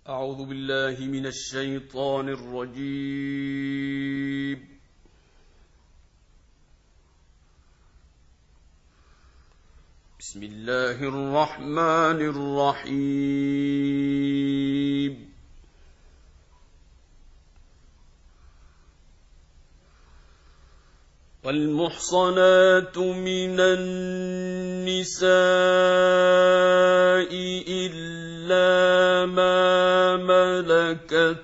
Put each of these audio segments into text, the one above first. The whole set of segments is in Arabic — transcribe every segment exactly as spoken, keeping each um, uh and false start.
أعوذ بالله من الشيطان الرجيم. بسم الله الرحمن الرحيم. والمحصنات من النساء إلا ما ملكت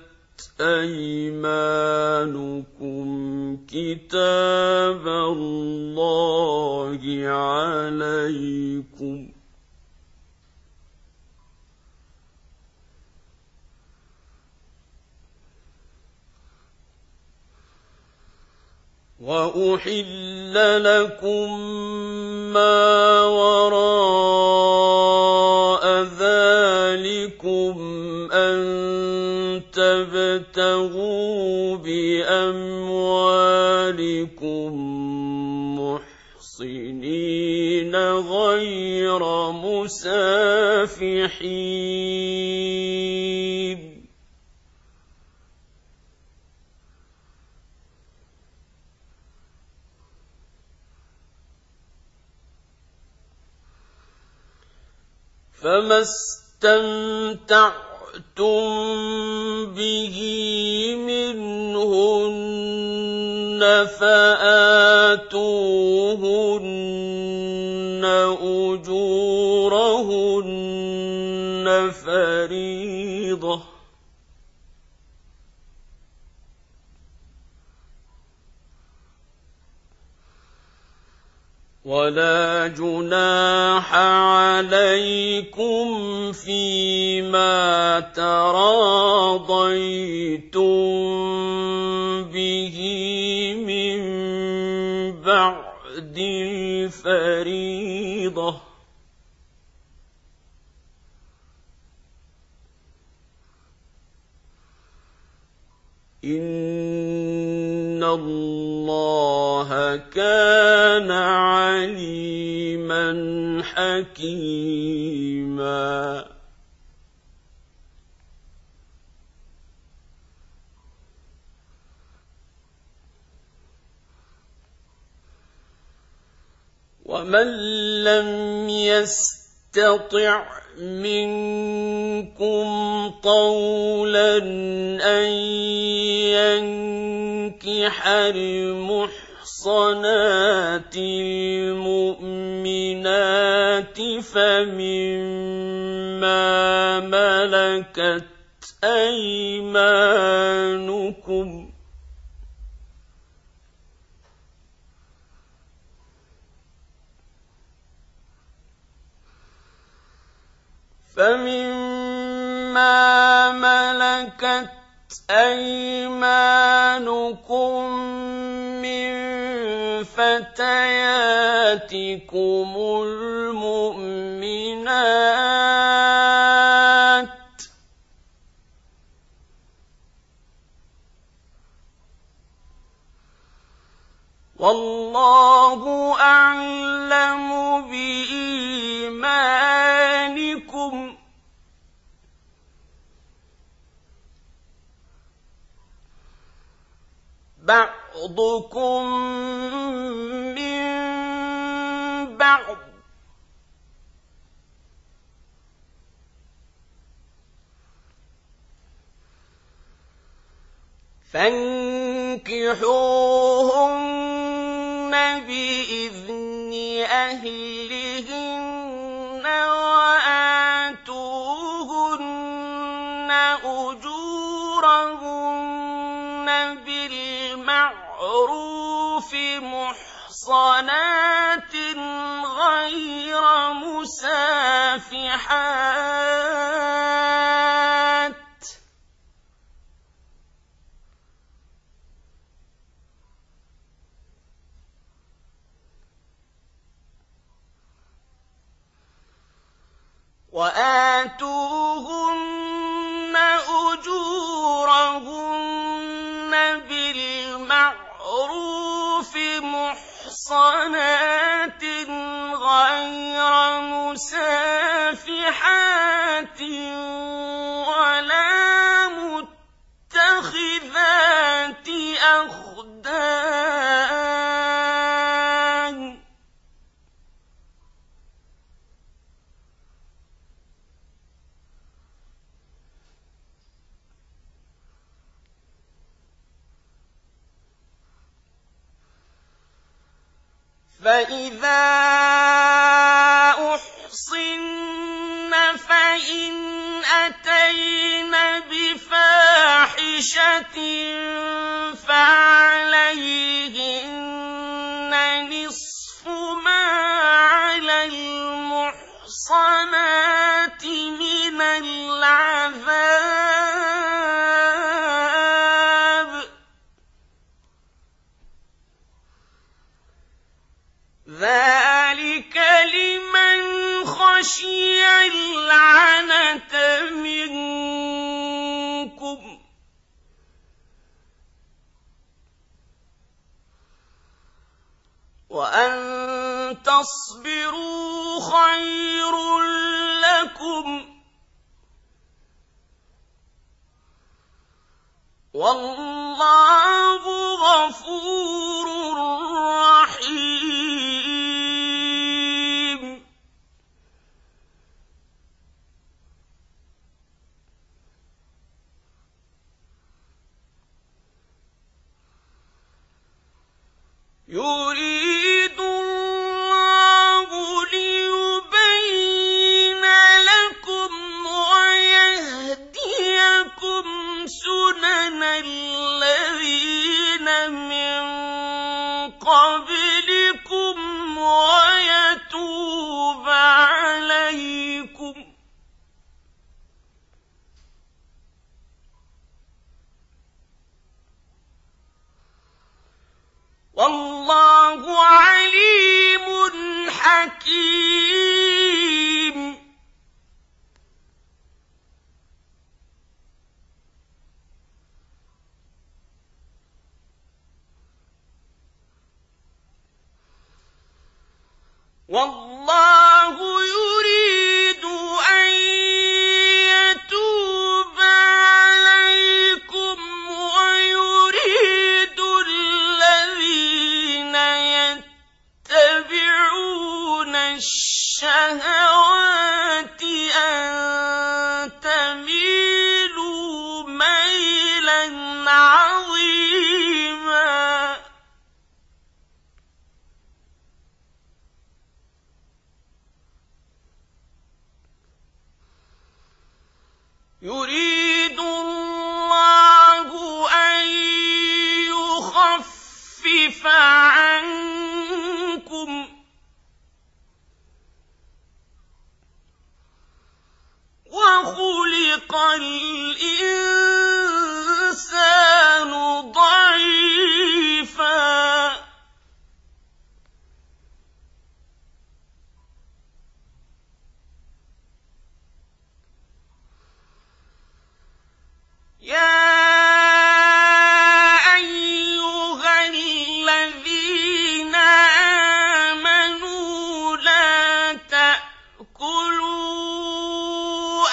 أيمانكم كتاب الله عليكم. وأحل لكم ما وراء ذلكم أن تبتغوا بأموالكم محصنين غير مسافحين. فما استمتعتم به منهن فآتوهن أجورهن فريضة. ولا جناح عليكم فيما تراضيتم به من بعد الفريضة. إن الله كان عليما حكيما. ومن لم يستطع منكم طولا أن ينكح المحصنات المؤمنات فمما ملكت أيمانكم فمما ملكت أيمانكم من فتياتكم المؤمنات والله أعلم بإيمانكم. بعضكم من بعض فانكحوهن بإذن أهلهن وآتوهن أجورهن بالمعروف محصنات غير مسافحات وآتوهن أجورهن بالمعروف محصنات غير مسافحات ولا الأخدان فإذا أحصن فإن أتين بفاحشة فعليهن نصف ما على المحصنات من العذاب ذلك لمن خشي العنة منكم وأن تصبروا خير لكم والله غفور رحيم يريد الله ليبين لكم ويهديكم سنن الذين من قبلكم ويتوب عليكم والله عليم حكيم والله يريد أن يتوب عليكم ويريد الذين يتبعون الشهوات أن تميلوا ميلا عظيما يريد الله أن يخفف عنكم وخلق الإنسان ضعيفا يا أيها الذين آمنوا لا تأكلوا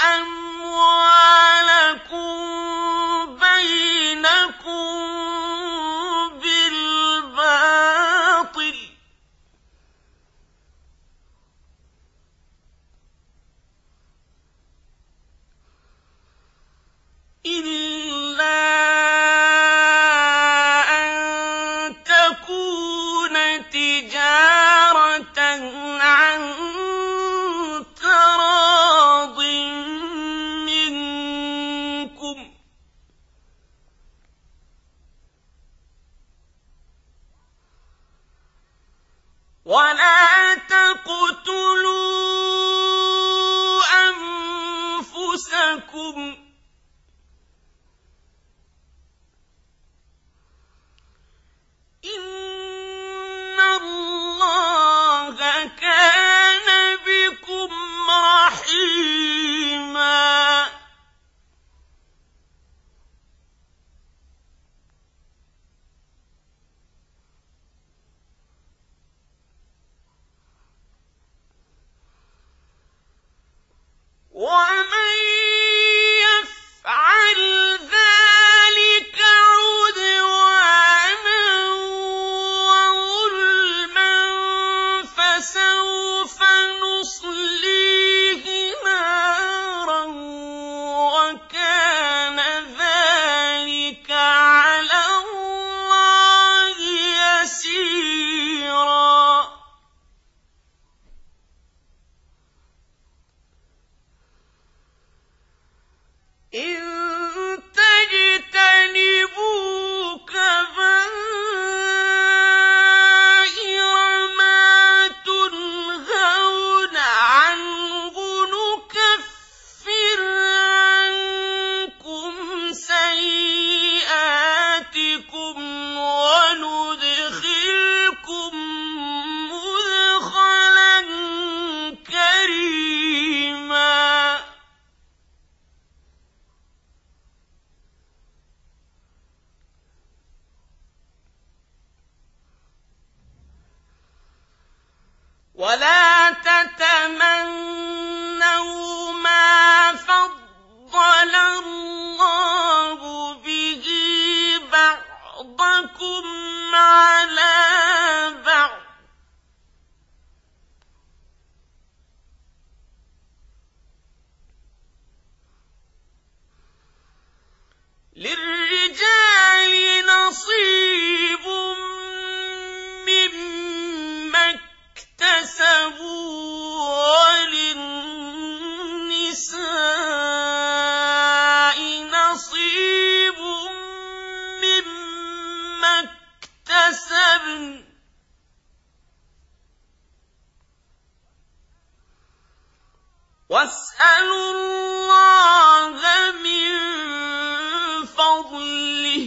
أموالكم بينكم بالباطل إلا أن تكون تجارة عن تراض منكم ولا تقتلوا أنفسكم إن الله كان بكم رحيما ومن ولا تتمنوا ما فضل الله به بعضكم على بعض للرجال نصيب مما اكتسبوا وللنساء نصيب مما اكتسبن واسألوا الله من فضله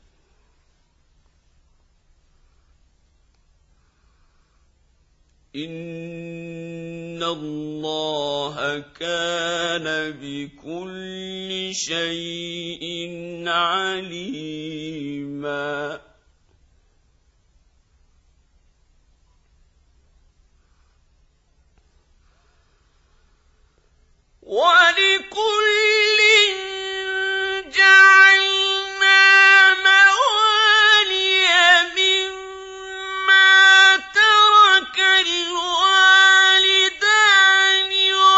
إن الله كان بكل شيء عليما ولكل جعلنا موالي مما ترك الوالدان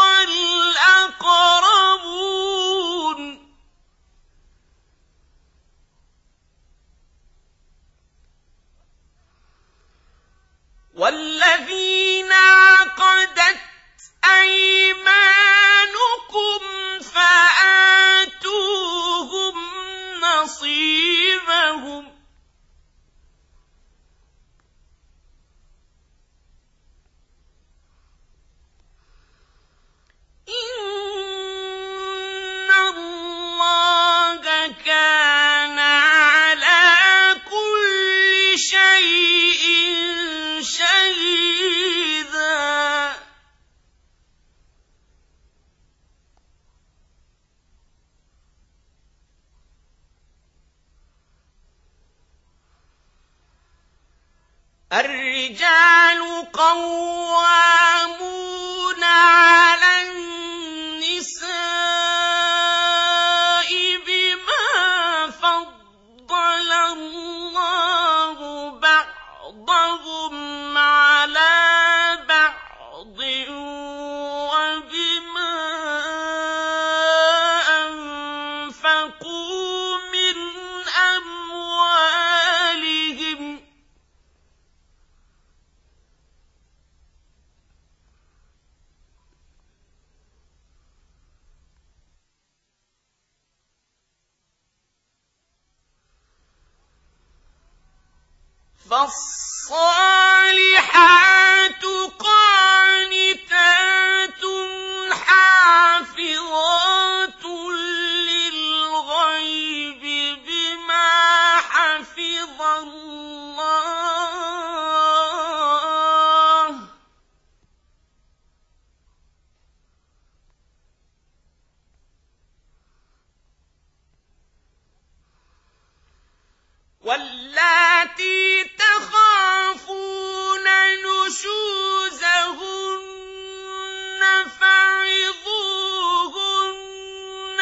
والأقربون والذين عقدت أيمانكم فآتوهم نصيبهم إن الله كان على كل شيء شهيدا الرجال قوامون على النساء بما فضل الله بعضهم على بعض وبما أنفقوا من أموالهم فالصالحات قانتات حافظات للغيب بما حفظ الله واللاتي تخافون نشوزهن فعظوهن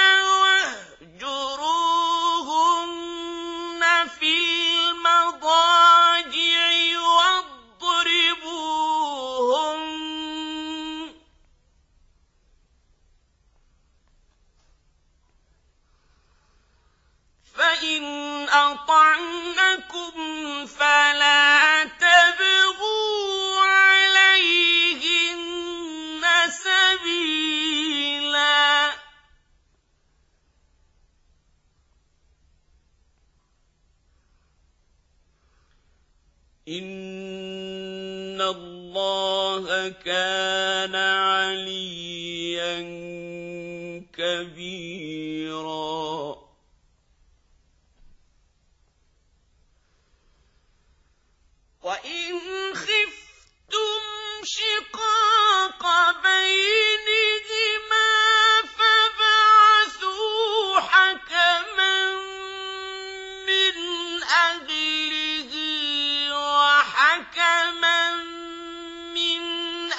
واهجروهن في المضاجع واضربوهن فإن أطعنكم فلا تبغوا عليهن سبيلا إن الله كان عليا كبيرا وإن خفتم شقاق بينهما فابعثوا حكما من أهله وحكما من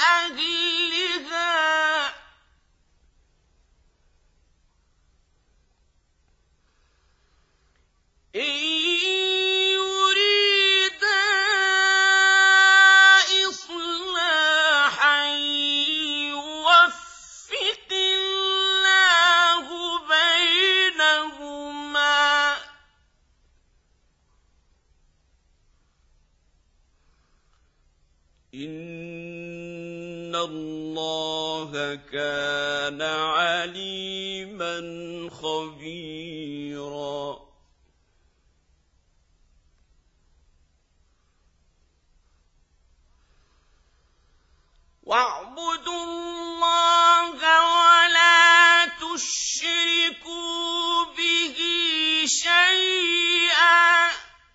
اللَّهَ كَانَ عَلِيمًا خَبِيرًا وَاعْبُدُوا اللَّهَ وَلَا تُشْرِكُوا بِهِ شَيْئًا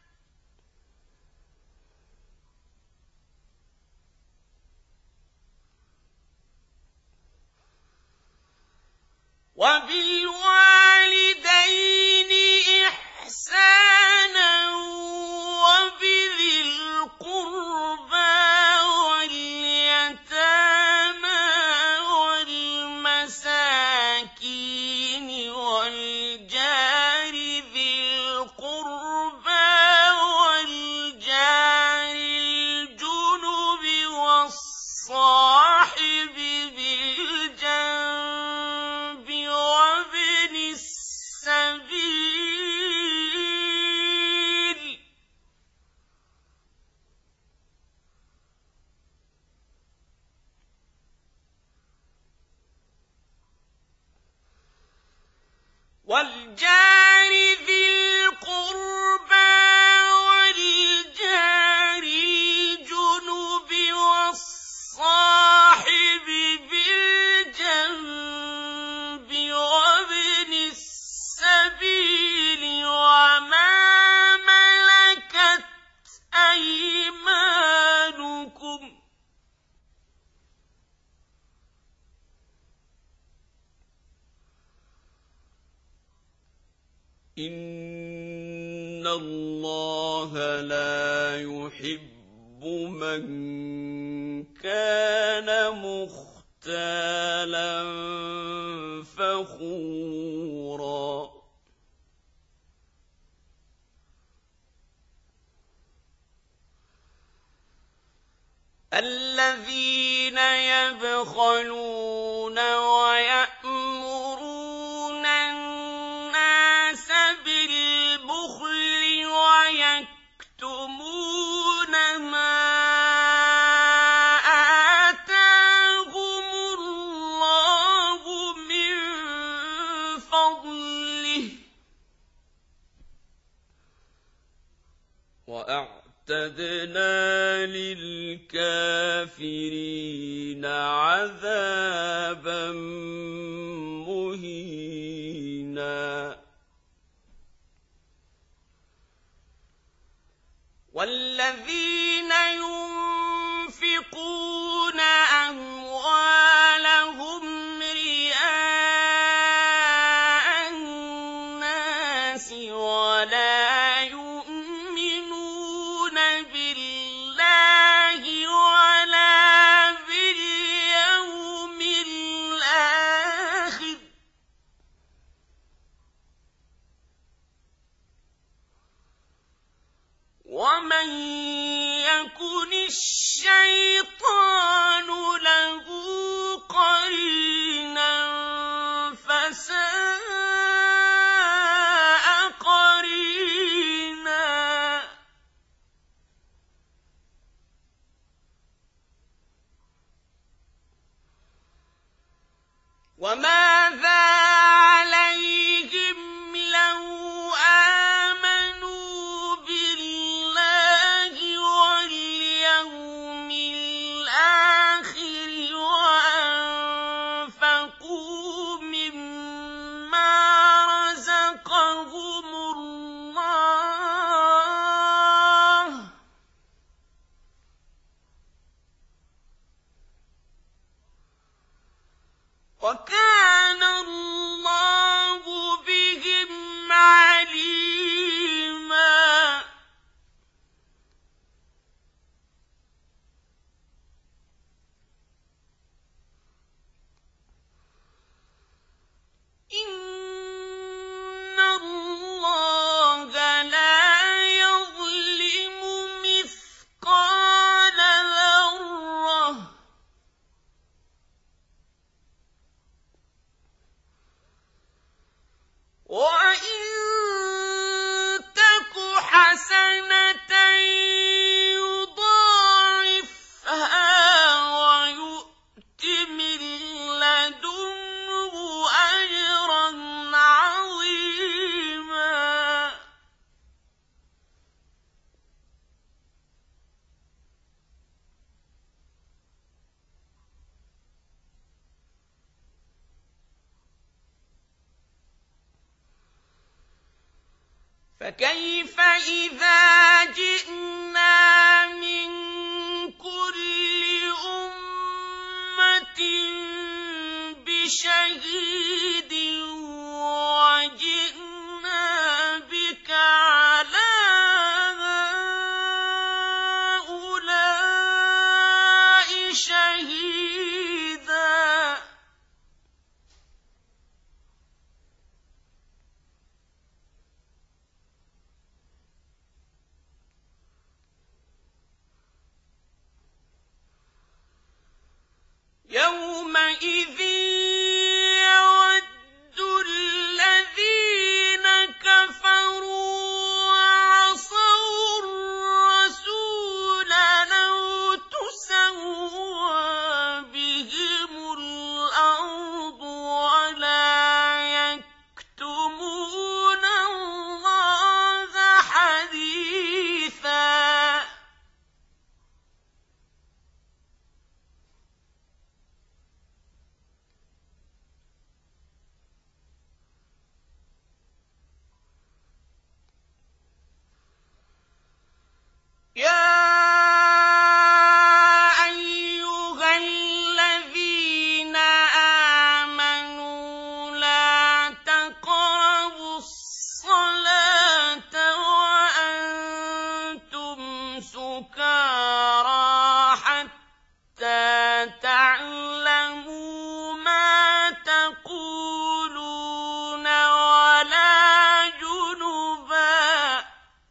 وَبِالْوَالِدَيْنِ إِحْسَانًا وَبِذِي الْقُرْبَىٰ وَالْيَتَامَىٰ وَالْمَسَاكِينِ وَالْجَارِ ذِي الْقُرْبَىٰ وَالْجَارِ الْجُنُبِ وَالصَّاحِبِ بِالْجَنبِ وَابْنِ السَّبِيلِ وَالْجَارِ ذِي الْقُرْبَىٰ وَالْجَارِ الْجُنُبِ وَالصَّاحِبِ بِالْجَنبِ وَابْنِ السَّبِيلِ وَمَا مَلَكَتْ أَيْمَانُكُمْ ۗ إِنَّ اللَّهَ لَا يُحِبُّ مَن كَانَ مُخْتَالًا فَخُورًا الَّذِينَ يَبْخَلُونَ وَيَأْمُرُونَ النَّاسَ بِالْبُخْلِ وَيَكْتُمُونَ مَا آتَاهُمُ اللَّهُ مِن فَضْلِهِ ۗ وَأَعْتَدْنَا لِلْكَافِرِينَ عَذَابًا مُّهِينًا وَالَّذِينَ يُنفِقُونَ أَمْوَالَهُمْ رِئَاءَ النَّاسِ وَلَا يُؤْمِنُونَ بِاللَّهِ وَلَا بِالْيَوْمِ الْآخِرِ وَمَن يَكُنِ الشَّيْطَانُ لَهُ قَرِينًا فَسَاءَ قَرِينًا وَمَاذَا عَلَيْهِمْ لَوْ آمَنُوا بِاللَّهِ فكيف إذا جئنا من كل أمة بشهيد وجئنا بك على هؤلاء شهيدا يومئذ يود الذين كفروا وعصوا الرسول لو تسوى بهم الأرض ولا يكتمون الله حديثا يا أيها الذين آمنوا لا تقربوا الصلاة وأنتم سكارى